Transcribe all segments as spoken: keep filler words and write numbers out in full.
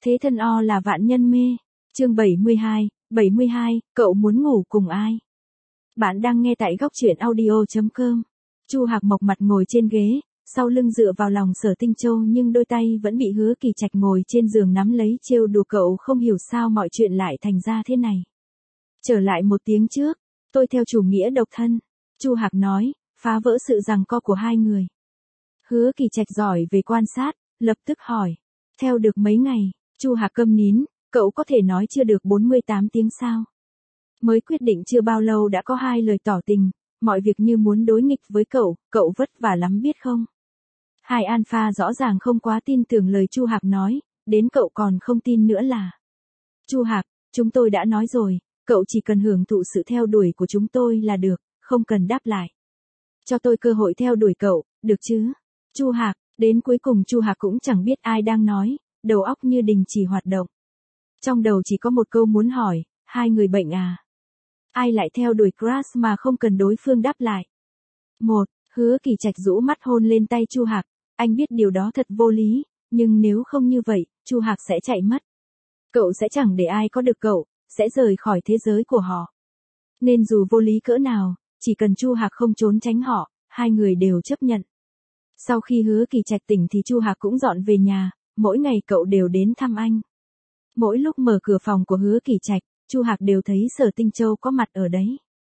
Thế thân o là vạn nhân mê. Chương bảy mươi hai, bảy mươi hai, cậu muốn ngủ cùng ai? Bạn đang nghe tại góc truyện audio chấm com. Chu Hạc mộc mặt ngồi trên ghế, sau lưng dựa vào lòng Sở Tinh Châu nhưng đôi tay vẫn bị Hứa Kỳ Trạch ngồi trên giường nắm lấy trêu đùa. Cậu không hiểu sao mọi chuyện lại thành ra thế này. Trở lại một tiếng trước, tôi theo chủ nghĩa độc thân, Chu Hạc nói, phá vỡ sự giằng co của hai người. Hứa Kỳ Trạch giỏi về quan sát, lập tức hỏi, theo được mấy ngày? Chu Hạc câm nín, cậu có thể nói chưa được bốn mươi tám tiếng sao? Mới quyết định chưa bao lâu đã có hai lời tỏ tình, mọi việc như muốn đối nghịch với cậu, cậu vất vả lắm biết không? Hai alpha rõ ràng không quá tin tưởng lời Chu Hạc nói, đến cậu còn không tin nữa là. Chu Hạc, chúng tôi đã nói rồi, cậu chỉ cần hưởng thụ sự theo đuổi của chúng tôi là được, không cần đáp lại. Cho tôi cơ hội theo đuổi cậu, được chứ? Chu Hạc, đến cuối cùng Chu Hạc cũng chẳng biết ai đang nói, đầu óc như đình chỉ hoạt động. Trong đầu chỉ có một câu muốn hỏi, hai người bệnh à? Ai lại theo đuổi crush mà không cần đối phương đáp lại? Một, Hứa Kỳ Trạch rũ mắt hôn lên tay Chu Hạc, anh biết điều đó thật vô lý, nhưng nếu không như vậy, Chu Hạc sẽ chạy mất. Cậu sẽ chẳng để ai có được cậu, sẽ rời khỏi thế giới của họ. Nên dù vô lý cỡ nào, chỉ cần Chu Hạc không trốn tránh họ, hai người đều chấp nhận. Sau khi Hứa Kỳ Trạch tỉnh thì Chu Hạc cũng dọn về nhà, mỗi ngày cậu đều đến thăm anh. Mỗi lúc mở cửa phòng của Hứa Kỳ Trạch, Chu Hạc đều thấy Sở Tinh Châu có mặt ở đấy.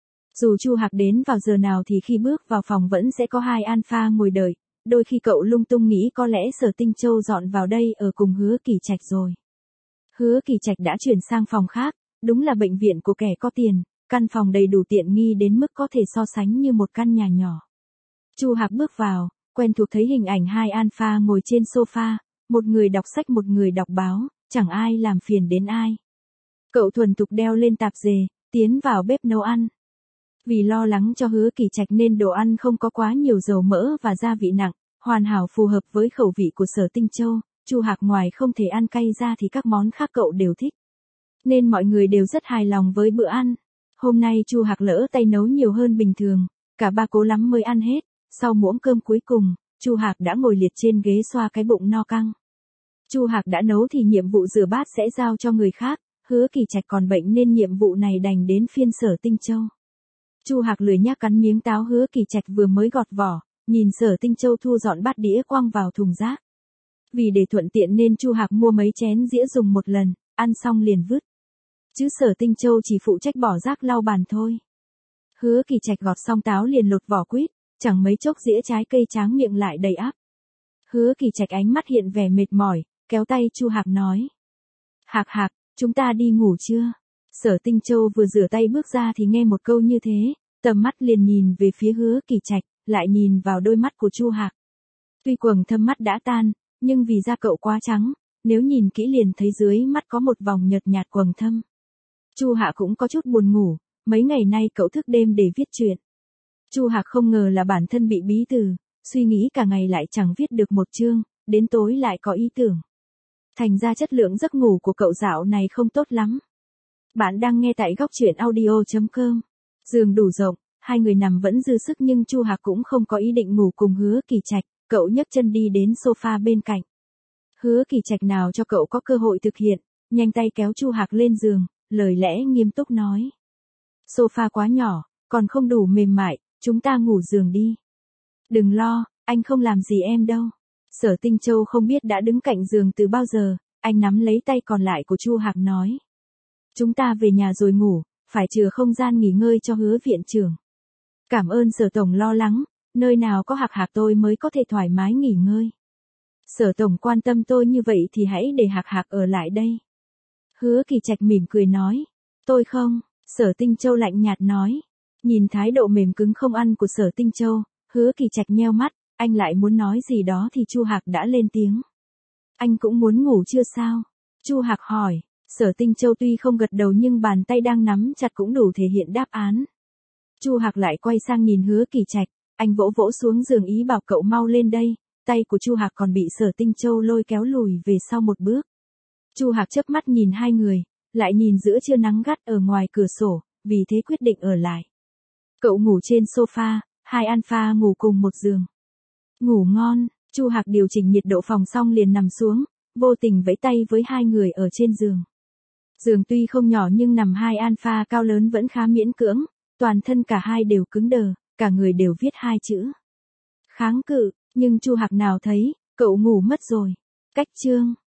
Dù Chu Hạc đến vào giờ nào thì khi bước vào phòng vẫn sẽ có hai alpha ngồi đợi, đôi khi cậu lung tung nghĩ có lẽ Sở Tinh Châu dọn vào đây ở cùng Hứa Kỳ Trạch rồi. Hứa Kỳ Trạch đã chuyển sang phòng khác, đúng là bệnh viện của kẻ có tiền, căn phòng đầy đủ tiện nghi đến mức có thể so sánh như một căn nhà nhỏ. Chu Hạc bước vào, quen thuộc thấy hình ảnh hai alpha ngồi trên sofa, một người đọc sách một người đọc báo, chẳng ai làm phiền đến ai. Cậu thuần thục đeo lên tạp dề, tiến vào bếp nấu ăn. Vì lo lắng cho Hứa Kỳ Trạch nên đồ ăn không có quá nhiều dầu mỡ và gia vị nặng, hoàn hảo phù hợp với khẩu vị của Sở Tinh Châu. Chu Hạc ngoài không thể ăn cay ra thì các món khác cậu đều thích. Nên mọi người đều rất hài lòng với bữa ăn. Hôm nay Chu Hạc lỡ tay nấu nhiều hơn bình thường, cả ba cố lắm mới ăn hết. Sau muỗng cơm cuối cùng, Chu Hạc đã ngồi liệt trên ghế xoa cái bụng no căng. Chu Hạc đã nấu thì nhiệm vụ rửa bát sẽ giao cho người khác, Hứa Kỳ Trạch còn bệnh nên nhiệm vụ này đành đến phiên Sở Tinh Châu. Chu Hạc lười nhác cắn miếng táo Hứa Kỳ Trạch vừa mới gọt vỏ, nhìn Sở Tinh Châu thu dọn bát đĩa quăng vào thùng rác. Vì để thuận tiện nên Chu Hạc mua mấy chén dĩa dùng một lần, ăn xong liền vứt. Chứ Sở Tinh Châu chỉ phụ trách bỏ rác lau bàn thôi. Hứa Kỳ Trạch gọt xong táo liền lột vỏ quýt, chẳng mấy chốc dĩa trái cây tráng miệng lại đầy ắp. Hứa Kỳ Trạch ánh mắt hiện vẻ mệt mỏi, kéo tay Chu Hạc nói. Hạc Hạc, chúng ta đi ngủ chưa? Sở Tinh Châu vừa rửa tay bước ra thì nghe một câu như thế, tầm mắt liền nhìn về phía Hứa Kỳ Trạch, lại nhìn vào đôi mắt của Chu Hạc. Tuy quầng thâm mắt đã tan, nhưng vì da cậu quá trắng, nếu nhìn kỹ liền thấy dưới mắt có một vòng nhợt nhạt quầng thâm. Chu Hạc cũng có chút buồn ngủ, mấy ngày nay cậu thức đêm để viết truyện. Chu Hạc không ngờ là bản thân bị bí từ, suy nghĩ cả ngày lại chẳng viết được một chương, đến tối lại có ý tưởng. Thành ra chất lượng giấc ngủ của cậu dạo này không tốt lắm. Bạn đang nghe tại góc truyện audio chấm com. Giường đủ rộng, hai người nằm vẫn dư sức nhưng Chu Hạc cũng không có ý định ngủ cùng Hứa Kỳ Trạch, cậu nhấc chân đi đến sofa bên cạnh. Hứa Kỳ Trạch nào cho cậu có cơ hội thực hiện, nhanh tay kéo Chu Hạc lên giường, lời lẽ nghiêm túc nói. Sofa quá nhỏ, còn không đủ mềm mại, chúng ta ngủ giường đi. Đừng lo, anh không làm gì em đâu. Sở Tinh Châu không biết đã đứng cạnh giường từ bao giờ, anh nắm lấy tay còn lại của Chu Hạc nói. Chúng ta về nhà rồi ngủ, phải chừa không gian nghỉ ngơi cho Hứa viện trưởng. Cảm ơn Sở Tổng lo lắng, nơi nào có Hạc Hạc tôi mới có thể thoải mái nghỉ ngơi. Sở Tổng quan tâm tôi như vậy thì hãy để Hạc Hạc ở lại đây. Hứa Kỳ Trạch mỉm cười nói. Tôi không, Sở Tinh Châu lạnh nhạt nói. Nhìn thái độ mềm cứng không ăn của Sở Tinh Châu, Hứa Kỳ Trạch nheo mắt, anh lại muốn nói gì đó thì Chu Hạc đã lên tiếng. Anh cũng muốn ngủ chưa sao? Chu Hạc hỏi. Sở Tinh Châu tuy không gật đầu nhưng bàn tay đang nắm chặt cũng đủ thể hiện đáp án. Chu Hạc lại quay sang nhìn Hứa Kỳ Trạch, anh vỗ vỗ xuống giường ý bảo cậu mau lên đây, tay của Chu Hạc còn bị Sở Tinh Châu lôi kéo lùi về sau một bước. Chu Hạc chớp mắt nhìn hai người, lại nhìn giữa trưa nắng gắt ở ngoài cửa sổ, vì thế quyết định ở lại. Cậu ngủ trên sofa, hai alpha ngủ cùng một giường. Ngủ ngon, Chu Hạc điều chỉnh nhiệt độ phòng xong liền nằm xuống, vô tình vẫy tay với hai người ở trên giường. Giường tuy không nhỏ nhưng nằm hai alpha cao lớn vẫn khá miễn cưỡng, toàn thân cả hai đều cứng đờ, cả người đều viết hai chữ. Kháng cự, nhưng Chu Hạc nào thấy, cậu ngủ mất rồi. Cách chương.